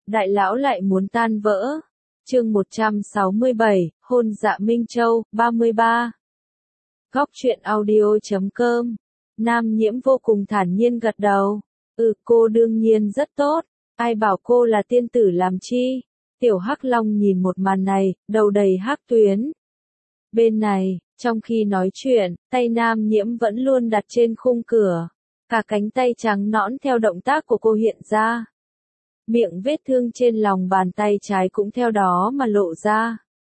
đại lão lại muốn tan vỡ. Chương 167, hôn Dạ Minh Châu, 33. Góc truyện audio.com. Nam Nhiễm vô cùng thản nhiên gật đầu. Cô đương nhiên rất tốt. Ai bảo cô là tiên tử làm chi? Tiểu Hắc Long nhìn một màn này, đầu đầy hắc tuyến. Bên này, trong khi nói chuyện, tay Nam Nhiễm vẫn luôn đặt trên khung cửa. Cả cánh tay trắng nõn theo động tác của cô hiện ra. Miệng vết thương trên lòng bàn tay trái cũng theo đó mà lộ ra.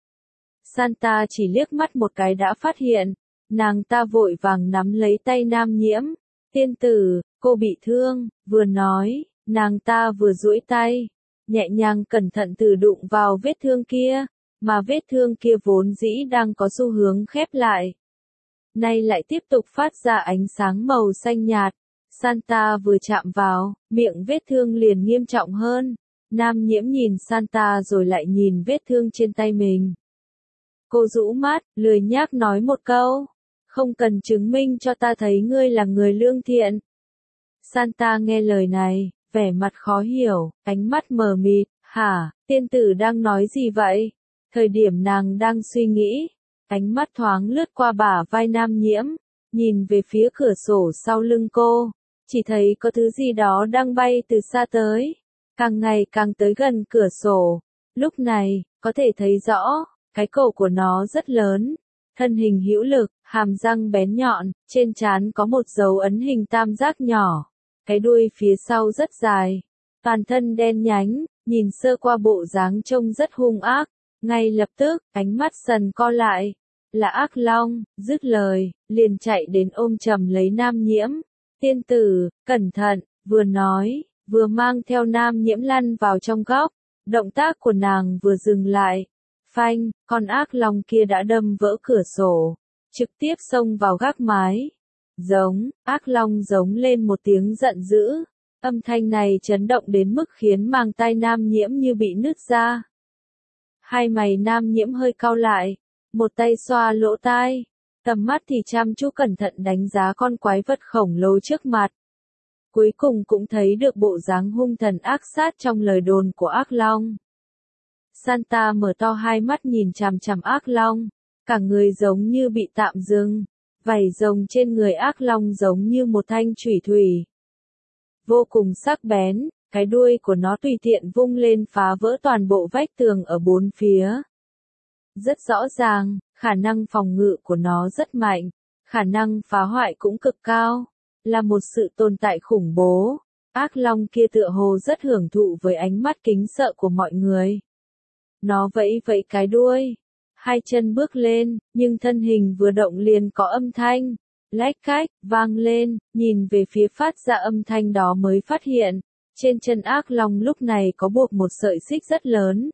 Santa chỉ liếc mắt một cái đã phát hiện. Nàng ta vội vàng nắm lấy tay Nam Nhiễm. Tiên tử, cô bị thương, vừa nói, nàng ta vừa duỗi tay. Nhẹ nhàng cẩn thận từ đụng vào vết thương kia, mà vết thương kia vốn dĩ đang có xu hướng khép lại. Nay lại tiếp tục phát ra ánh sáng màu xanh nhạt. Santa vừa chạm vào, miệng vết thương liền nghiêm trọng hơn. Nam Nhiễm nhìn Santa rồi lại nhìn vết thương trên tay mình. Cô rũ mắt, lười nhác nói một câu. Không cần chứng minh cho ta thấy ngươi là người lương thiện. Santa nghe lời này, vẻ mặt khó hiểu, ánh mắt mờ mịt. Hả, tiên tử đang nói gì vậy? Thời điểm nàng đang suy nghĩ, ánh mắt thoáng lướt qua bả vai Nam Nhiễm, nhìn về phía cửa sổ sau lưng cô. Chỉ thấy có thứ gì đó đang bay từ xa tới, càng ngày càng tới gần cửa sổ. Lúc này, có thể thấy rõ, cái cổ của nó rất lớn, thân hình hữu lực, hàm răng bén nhọn, trên trán có một dấu ấn hình tam giác nhỏ, cái đuôi phía sau rất dài, toàn thân đen nhánh, nhìn sơ qua bộ dáng trông rất hung ác. Ngay lập tức, ánh mắt Sần co lại, là ác long, dứt lời, liền chạy đến ôm chầm lấy Nam Nhiễm. Tiên tử, cẩn thận, vừa nói, vừa mang theo Nam Nhiễm lăn vào trong góc. Động tác của nàng vừa dừng lại. Phanh, con ác long kia đã đâm vỡ cửa sổ, trực tiếp xông vào gác mái. Ác long giống lên một tiếng giận dữ. Âm thanh này chấn động đến mức khiến màng tai Nam Nhiễm như bị nứt ra. Hai mày Nam Nhiễm hơi cau lại, một tay xoa lỗ tai. Tầm mắt thì chăm chú cẩn thận đánh giá con quái vật khổng lồ trước mặt. Cuối cùng cũng thấy được bộ dáng hung thần ác sát trong lời đồn của ác long. Santa mở to hai mắt nhìn chằm chằm ác long, cả người giống như bị tạm dừng, vảy rồng trên người ác long giống như một thanh chủy thủy. Vô cùng sắc bén, cái đuôi của nó tùy tiện vung lên phá vỡ toàn bộ vách tường ở bốn phía. Rất rõ ràng, khả năng phòng ngự của nó rất mạnh, khả năng phá hoại cũng cực cao, là một sự tồn tại khủng bố. Ác long kia tựa hồ rất hưởng thụ với ánh mắt kính sợ của mọi người. Nó vẫy vẫy cái đuôi, hai chân bước lên, nhưng thân hình vừa động liền có âm thanh, lách cách, vang lên, nhìn về phía phát ra âm thanh đó mới phát hiện, trên chân ác long lúc này có buộc một sợi xích rất lớn.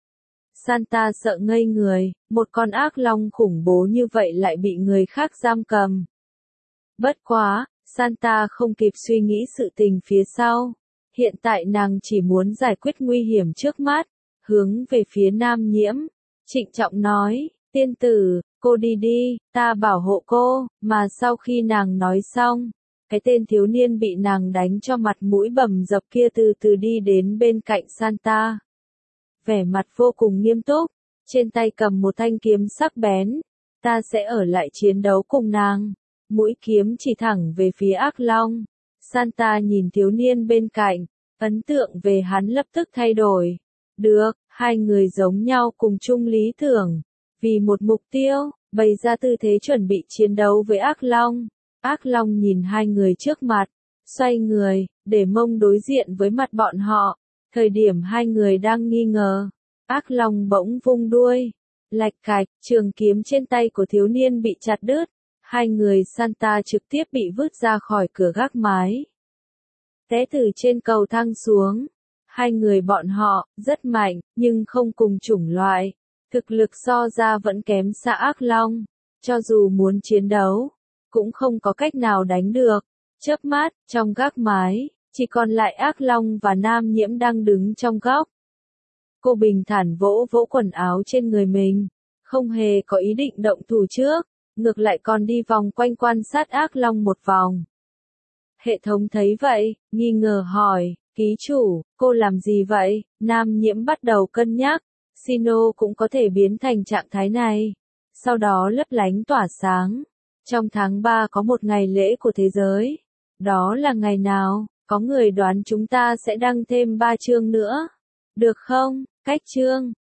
Santa sợ ngây người, một con ác long khủng bố như vậy lại bị người khác giam cầm. Bất quá, Santa không kịp suy nghĩ sự tình phía sau. Hiện tại nàng chỉ muốn giải quyết nguy hiểm trước mắt, hướng về phía Nam Nhiễm. Trịnh trọng nói, tiên tử, cô đi đi, ta bảo hộ cô, mà sau khi nàng nói xong, cái tên thiếu niên bị nàng đánh cho mặt mũi bầm dập kia từ từ đi đến bên cạnh Santa. Vẻ mặt vô cùng nghiêm túc, trên tay cầm một thanh kiếm sắc bén. Ta sẽ ở lại chiến đấu cùng nàng. Mũi kiếm chỉ thẳng về phía ác long. Santa nhìn thiếu niên bên cạnh, ấn tượng về hắn lập tức thay đổi. Được, hai người giống nhau cùng chung lý tưởng. Vì một mục tiêu, bày ra tư thế chuẩn bị chiến đấu với ác long. Ác long nhìn hai người trước mặt, xoay người, để mông đối diện với mặt bọn họ. Thời điểm hai người đang nghi ngờ, ác long bỗng vung đuôi, lạch cạch, trường kiếm trên tay của thiếu niên bị chặt đứt, hai người Santa trực tiếp bị vứt ra khỏi cửa gác mái. Té từ trên cầu thang xuống, hai người bọn họ, rất mạnh, nhưng không cùng chủng loại, thực lực so ra vẫn kém xa ác long, cho dù muốn chiến đấu, cũng không có cách nào đánh được. Chớp mắt, trong gác mái, chỉ còn lại ác long và Nam Nhiễm đang đứng trong góc. Cô bình thản vỗ vỗ quần áo trên người mình, không hề có ý định động thủ trước, ngược lại còn đi vòng quanh quan sát ác long một vòng. Hệ thống thấy vậy, nghi ngờ hỏi, Ký chủ, cô làm gì vậy? Nam Nhiễm bắt đầu cân nhắc, Sino cũng có thể biến thành trạng thái này. Sau đó lấp lánh tỏa sáng. Trong tháng 3 có một ngày lễ của thế giới. Đó là ngày nào? Có người đoán chúng ta sẽ đăng thêm 3 chương nữa. Được không? Cách chương.